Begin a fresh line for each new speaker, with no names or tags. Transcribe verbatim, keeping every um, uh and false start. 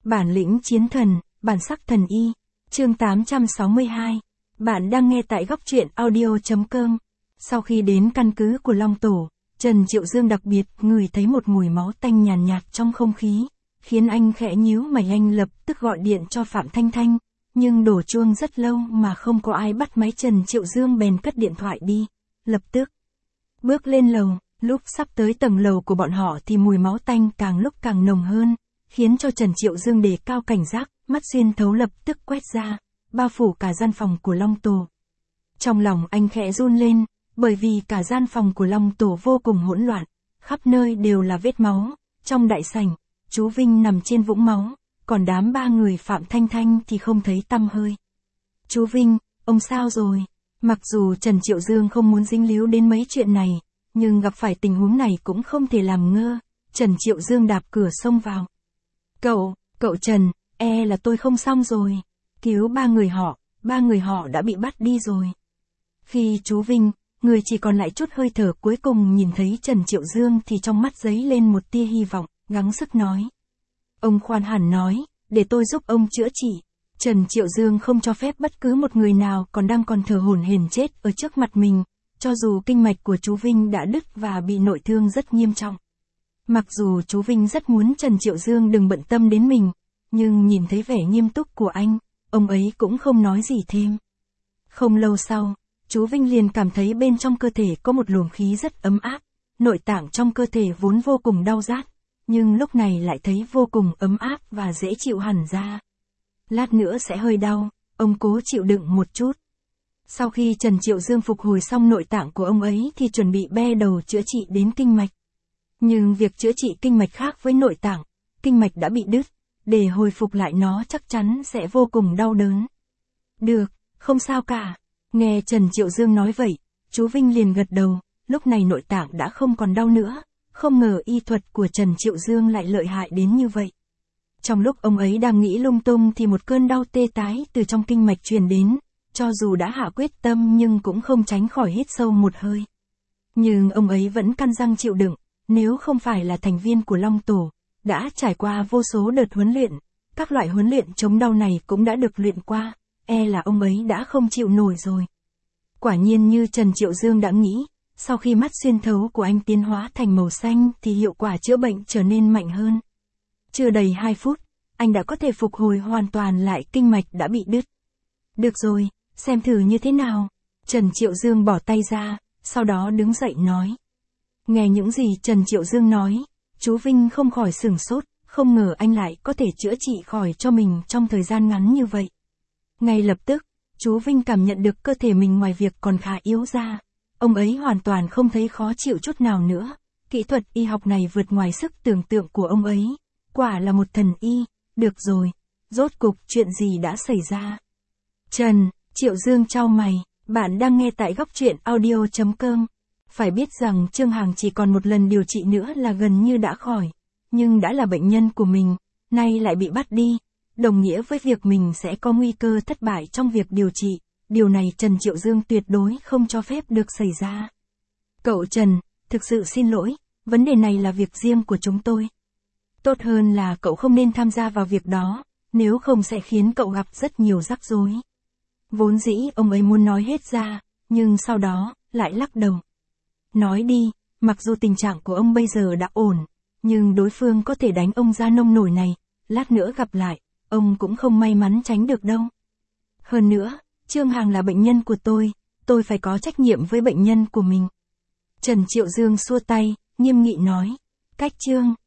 Bản lĩnh chiến thần, bản sắc thần y. Chương tám trăm sáu mươi hai. Bạn đang nghe tại góc truyện audio chấm com. Sau khi đến căn cứ của Long Tổ, Trần Triệu Dương đặc biệt ngửi thấy một mùi máu tanh nhàn nhạt, nhạt trong không khí, khiến anh khẽ nhíu mày. Anh lập tức gọi điện cho Phạm Thanh Thanh, nhưng đổ chuông rất lâu mà không có ai bắt máy. Trần Triệu Dương bèn cất điện thoại đi, lập tức bước lên lầu. Lúc sắp tới tầng lầu của bọn họ thì mùi máu tanh càng lúc càng nồng hơn, khiến cho Trần Triệu Dương đề cao cảnh giác, mắt xuyên thấu lập tức quét ra, bao phủ cả gian phòng của Long Tổ. Trong lòng anh khẽ run lên, bởi vì cả gian phòng của Long Tổ vô cùng hỗn loạn, khắp nơi đều là vết máu. Trong đại sảnh, chú Vinh nằm trên vũng máu, còn đám ba người Phạm Thanh Thanh thì không thấy tăm hơi. Chú Vinh, ông sao rồi? Mặc dù Trần Triệu Dương không muốn dính líu đến mấy chuyện này, nhưng gặp phải tình huống này cũng không thể làm ngơ. Trần Triệu Dương đạp cửa xông vào. Cậu, cậu Trần, e là tôi không xong rồi. Cứu ba người họ, ba người họ đã bị bắt đi rồi. Khi chú Vinh, người chỉ còn lại chút hơi thở cuối cùng nhìn thấy Trần Triệu Dương thì trong mắt dấy lên một tia hy vọng, gắng sức nói. Ông khoan hẳn nói, để tôi giúp ông chữa trị. Trần Triệu Dương không cho phép bất cứ một người nào còn đang còn thở hổn hển chết ở trước mặt mình, cho dù kinh mạch của chú Vinh đã đứt và bị nội thương rất nghiêm trọng. Mặc dù chú Vinh rất muốn Trần Triệu Dương đừng bận tâm đến mình, nhưng nhìn thấy vẻ nghiêm túc của anh, ông ấy cũng không nói gì thêm. Không lâu sau, chú Vinh liền cảm thấy bên trong cơ thể có một luồng khí rất ấm áp, nội tạng trong cơ thể vốn vô cùng đau rát, nhưng lúc này lại thấy vô cùng ấm áp và dễ chịu hẳn ra. Lát nữa sẽ hơi đau, ông cố chịu đựng một chút. Sau khi Trần Triệu Dương phục hồi xong nội tạng của ông ấy thì chuẩn bị be đầu chữa trị đến kinh mạch. Nhưng việc chữa trị kinh mạch khác với nội tạng, kinh mạch đã bị đứt, để hồi phục lại nó chắc chắn sẽ vô cùng đau đớn. Được, không sao cả. Nghe Trần Triệu Dương nói vậy, chú Vinh liền gật đầu, lúc này nội tạng đã không còn đau nữa, không ngờ y thuật của Trần Triệu Dương lại lợi hại đến như vậy. Trong lúc ông ấy đang nghĩ lung tung thì một cơn đau tê tái từ trong kinh mạch truyền đến, cho dù đã hạ quyết tâm nhưng cũng không tránh khỏi hít sâu một hơi. Nhưng ông ấy vẫn căn răng chịu đựng, nếu không phải là thành viên của Long Tổ, đã trải qua vô số đợt huấn luyện, các loại huấn luyện chống đau này cũng đã được luyện qua, e là ông ấy đã không chịu nổi rồi. Quả nhiên như Trần Triệu Dương đã nghĩ, sau khi mắt xuyên thấu của anh tiến hóa thành màu xanh thì hiệu quả chữa bệnh trở nên mạnh hơn. Chưa đầy hai phút, anh đã có thể phục hồi hoàn toàn lại kinh mạch đã bị đứt. Được rồi, xem thử như thế nào. Trần Triệu Dương bỏ tay ra, sau đó đứng dậy nói. Nghe những gì Trần Triệu Dương nói, chú Vinh không khỏi sửng sốt, không ngờ anh lại có thể chữa trị khỏi cho mình trong thời gian ngắn như vậy. Ngay lập tức, chú Vinh cảm nhận được cơ thể mình ngoài việc còn khá yếu ra. Ông ấy hoàn toàn không thấy khó chịu chút nào nữa. Kỹ thuật y học này vượt ngoài sức tưởng tượng của ông ấy. Quả là một thần y. Được rồi, rốt cục chuyện gì đã xảy ra? Trần Triệu Dương chau mày, bạn đang nghe tại góc truyện audio chấm com. Phải biết rằng Trương Hằng chỉ còn một lần điều trị nữa là gần như đã khỏi, nhưng đã là bệnh nhân của mình, nay lại bị bắt đi, đồng nghĩa với việc mình sẽ có nguy cơ thất bại trong việc điều trị, điều này Trần Triệu Dương tuyệt đối không cho phép được xảy ra. Cậu Trần, thực sự xin lỗi, vấn đề này là việc riêng của chúng tôi. Tốt hơn là cậu không nên tham gia vào việc đó, nếu không sẽ khiến cậu gặp rất nhiều rắc rối. Vốn dĩ ông ấy muốn nói hết ra, nhưng sau đó, lại lắc đầu. Nói đi, mặc dù tình trạng của ông bây giờ đã ổn, nhưng đối phương có thể đánh ông ra nông nổi này, lát nữa gặp lại, ông cũng không may mắn tránh được đâu. Hơn nữa, Trương Hằng là bệnh nhân của tôi, tôi phải có trách nhiệm với bệnh nhân của mình. Trần Triệu Dương xua tay, nghiêm nghị nói, cách Trương